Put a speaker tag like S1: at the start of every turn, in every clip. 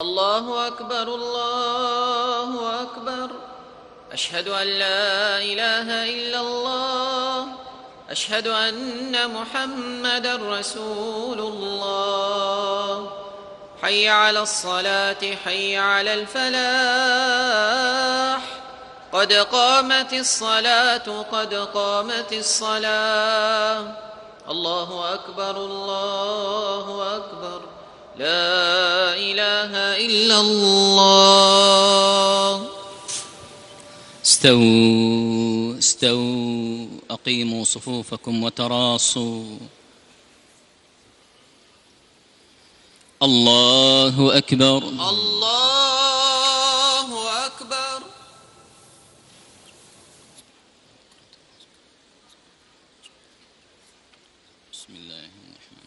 S1: الله أكبر الله أكبر. أشهد أن لا إله إلا الله. أشهد أن محمدًا رسول الله. حي على الصلاة حي على الفلاح. قد قامت الصلاة قد قامت الصلاة. الله أكبر الله أكبر. لا إله إلا الله.
S2: استووا استووا، أقيموا صفوفكم وتراصوا. الله أكبر
S1: الله أكبر.
S2: بسم الله الرحمن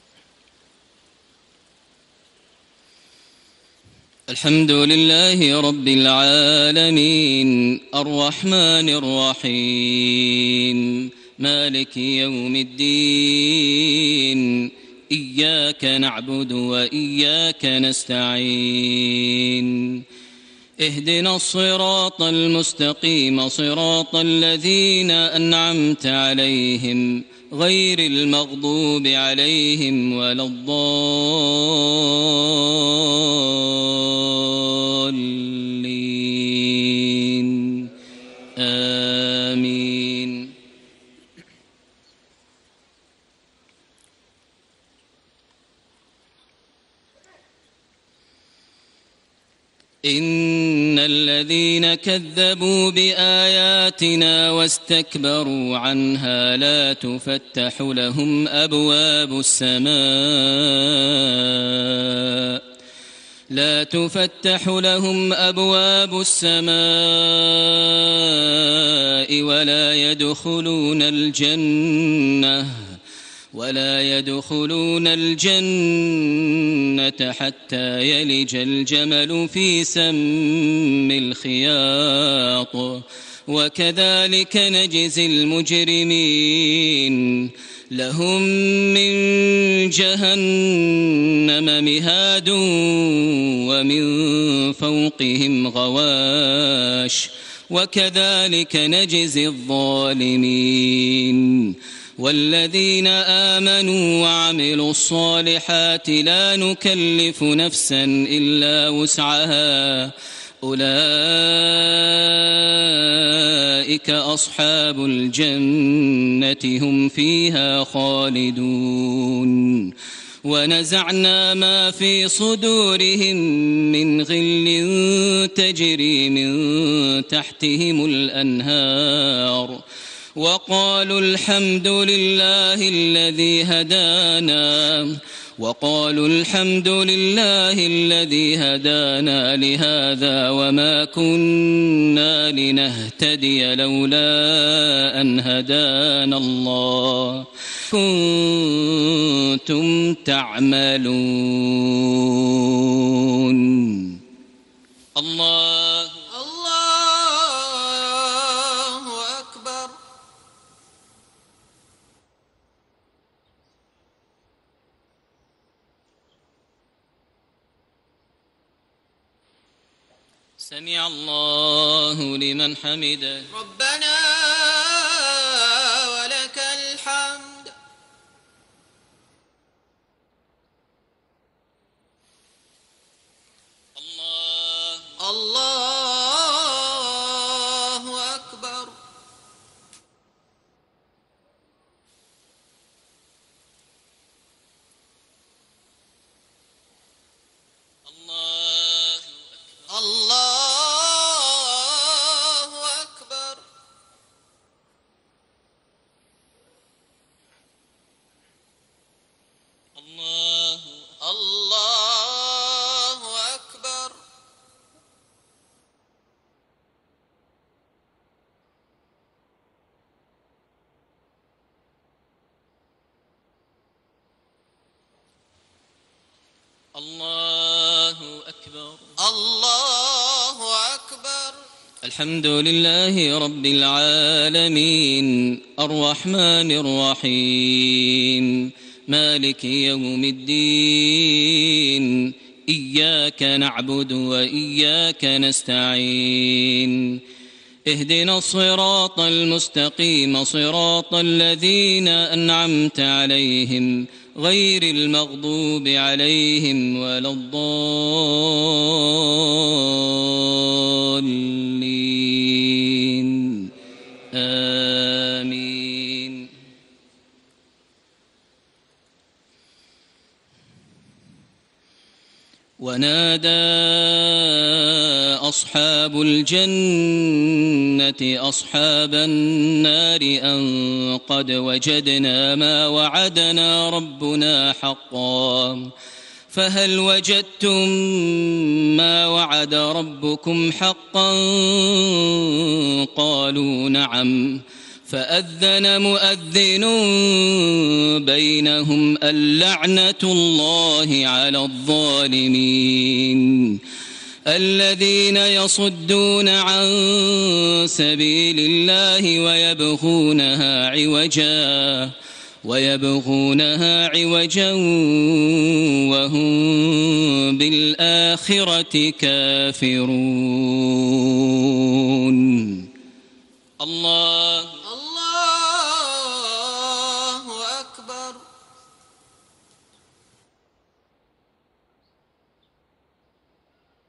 S2: الرحيم. الحمد لله رب العالمين، الرحمن الرحيم، مالك يوم الدين، إياك نعبد وإياك نستعين. اهدنا الصراط المستقيم، صراط الذين أنعمت عليهم غير المغضوب عليهم ولا الضالين. آمين. إن الذين كذبوا بآياتنا واستكبروا عنها لا تفتح لهم أبواب السماء ولا يدخلون الجنة حتى يلج الجمل في سم الخياط، وكذلك نجزي المجرمين. لهم من جهنم مهاد ومن فوقهم غواش، وكذلك نجزي الظالمين. والذين آمنوا وعملوا الصالحات لا نكلف نفسا إلا وسعها، أولئك أصحاب الجنة هم فيها خالدون. ونزعنا ما في صدورهم من غل تجري من تحتهم الأنهار، وقالوا الحمد لله الذي هدانا لهذا وما كنا لنهتدي لولا أن هدانا الله. كنتم تعملون. الله
S1: أكبر.
S2: سمع الله لمن حمده.
S1: ربنا ولك الحمد. الله أكبر. الله أكبر. الله أكبر.
S2: الله أكبر.
S1: الله أكبر.
S2: الحمد لله رب العالمين، الرحمن الرحيم، مالك يوم الدين، إياك نعبد وإياك نستعين اهدنا الصراط المستقيم صراط الذين أنعمت عليهم غير المغضوب عليهم ولا الضالين آمين. ونادى أصحاب الجنة أصحاب النار أن قد وجدنا ما وعدنا ربنا حقا فهل وجدتم ما وعد ربكم حقا قالوا نعم فأذن مؤذن بينهم اللعنة الله على الظالمين الذين يصدون عن سبيل الله ويبغونها عوجا وهم بالآخرة كافرون. الله